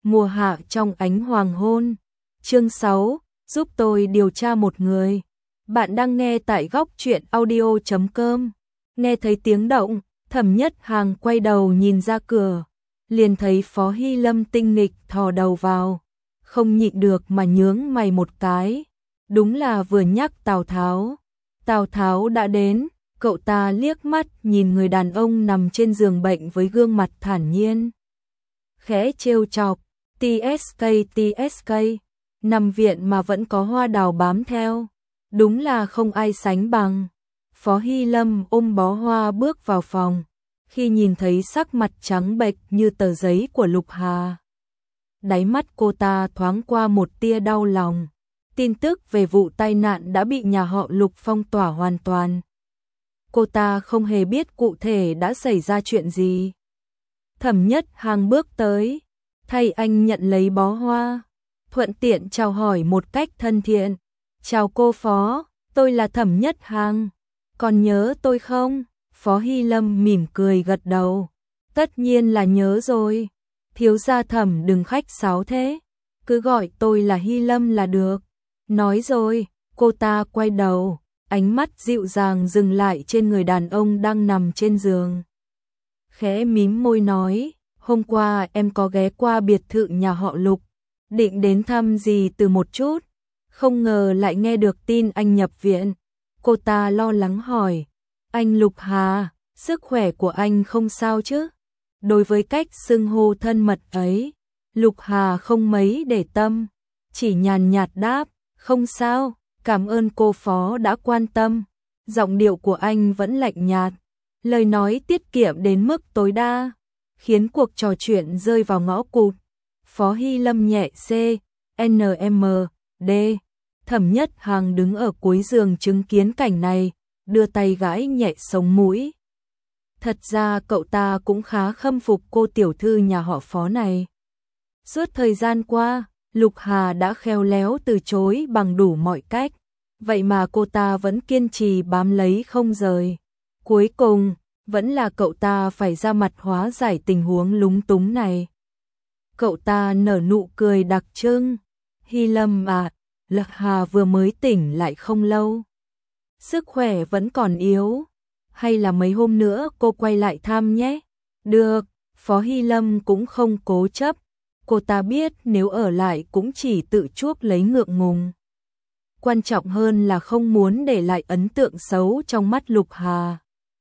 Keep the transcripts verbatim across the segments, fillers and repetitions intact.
Mùa hạ trong ánh hoàng hôn. Chương sáu, giúp tôi điều tra một người. Bạn đang nghe tại góc truyện audio chấm com. Nghe thấy tiếng động, Thẩm Nhất Hàng quay đầu nhìn ra cửa, liền thấy Phó Hy Lâm tinh nghịch thò đầu vào, không nhịn được mà nhướng mày một cái. Đúng là vừa nhắc Tào Tháo. Tào Tháo đã đến, cậu ta liếc mắt nhìn người đàn ông nằm trên giường bệnh với gương mặt thản nhiên. Khẽ trêu chọc, tê ét ca tê ét ca, nằm viện mà vẫn có hoa đào bám theo. Đúng là không ai sánh bằng. Phó Hy Lâm ôm bó hoa bước vào phòng, khi nhìn thấy sắc mặt trắng bệch như tờ giấy của Lục Hà. Đáy mắt cô ta thoáng qua một tia đau lòng. Tin tức về vụ tai nạn đã bị nhà họ Lục phong tỏa hoàn toàn. Cô ta không hề biết cụ thể đã xảy ra chuyện gì. Thẩm Nhất Hàng bước tới, thay anh nhận lấy bó hoa, thuận tiện chào hỏi một cách thân thiện. Chào cô Phó, tôi là Thẩm Nhất Hàng. Còn nhớ tôi không? Phó Hy Lâm mỉm cười gật đầu. Tất nhiên là nhớ rồi. Thiếu gia Thẩm đừng khách sáo thế. Cứ gọi tôi là Hy Lâm là được. Nói rồi, cô ta quay đầu, ánh mắt dịu dàng dừng lại trên người đàn ông đang nằm trên giường. Khẽ mím môi nói, hôm qua em có ghé qua biệt thự nhà họ Lục, định đến thăm dì từ một chút, không ngờ lại nghe được tin anh nhập viện. Cô ta lo lắng hỏi, anh Lục Hà, sức khỏe của anh không sao chứ? Đối với cách xưng hô thân mật ấy, Lục Hà không mấy để tâm, chỉ nhàn nhạt đáp, không sao, cảm ơn cô Phó đã quan tâm. Giọng điệu của anh vẫn lạnh nhạt, lời nói tiết kiệm đến mức tối đa, khiến cuộc trò chuyện rơi vào ngõ cụt. Phó Hy Lâm nhẹ C, N M, D. Thẩm Nhất Hàng đứng ở cuối giường chứng kiến cảnh này, đưa tay gãi nhẹ sống mũi. Thật ra cậu ta cũng khá khâm phục cô tiểu thư nhà họ Phó này. Suốt thời gian qua, Lục Hà đã khéo léo từ chối bằng đủ mọi cách, vậy mà cô ta vẫn kiên trì bám lấy không rời. Cuối cùng, vẫn là cậu ta phải ra mặt hóa giải tình huống lúng túng này. Cậu ta nở nụ cười đặc trưng. Hy Lâm à, Lục Hà vừa mới tỉnh lại không lâu. Sức khỏe vẫn còn yếu. Hay là mấy hôm nữa cô quay lại thăm nhé? Được, Phó Hy Lâm cũng không cố chấp. Cô ta biết nếu ở lại cũng chỉ tự chuốc lấy ngượng ngùng. Quan trọng hơn là không muốn để lại ấn tượng xấu trong mắt Lục Hà.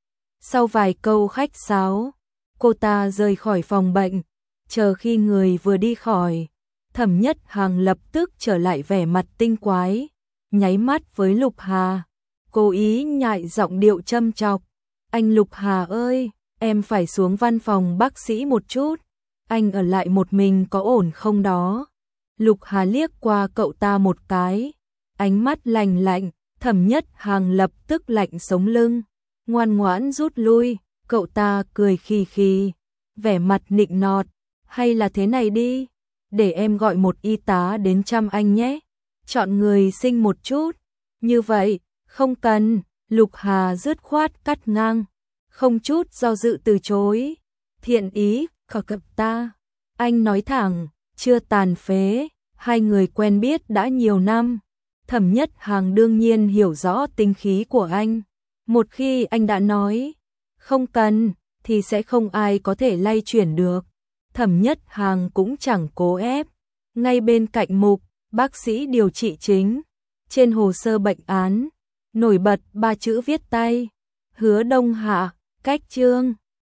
Sau vài câu khách sáo, cô ta rời khỏi phòng bệnh. Chờ khi người vừa đi khỏi, Thẩm Nhất Hàng lập tức trở lại vẻ mặt tinh quái, nháy mắt với Lục Hà, cố ý nhại giọng điệu châm chọc. Anh Lục Hà ơi, em phải xuống văn phòng bác sĩ một chút. Anh ở lại một mình có ổn không đó? Lục Hà liếc qua cậu ta một cái, ánh mắt lạnh lạnh. Thẩm Nhất Hàng lập tức lạnh sống lưng, ngoan ngoãn rút lui. Cậu ta cười khì khì, vẻ mặt nịnh nọt. Hay là thế này đi, để em gọi một y tá đến chăm anh nhé. Chọn người xinh một chút. Như vậy, không cần. Lục Hà dứt khoát cắt ngang, không chút do dự từ chối. Thiện ý, khờ cập ta. Anh nói thẳng, chưa tàn phế, hai người quen biết đã nhiều năm. Thẩm Nhất Hàng đương nhiên hiểu rõ tính khí của anh. Một khi anh đã nói không cần, thì sẽ không ai có thể lay chuyển được. Thẩm Nhất Hàng cũng chẳng cố ép. Ngay bên cạnh mục bác sĩ điều trị chính, trên hồ sơ bệnh án, nổi bật ba chữ viết tay: Hứa Đông Hạ, cách chương.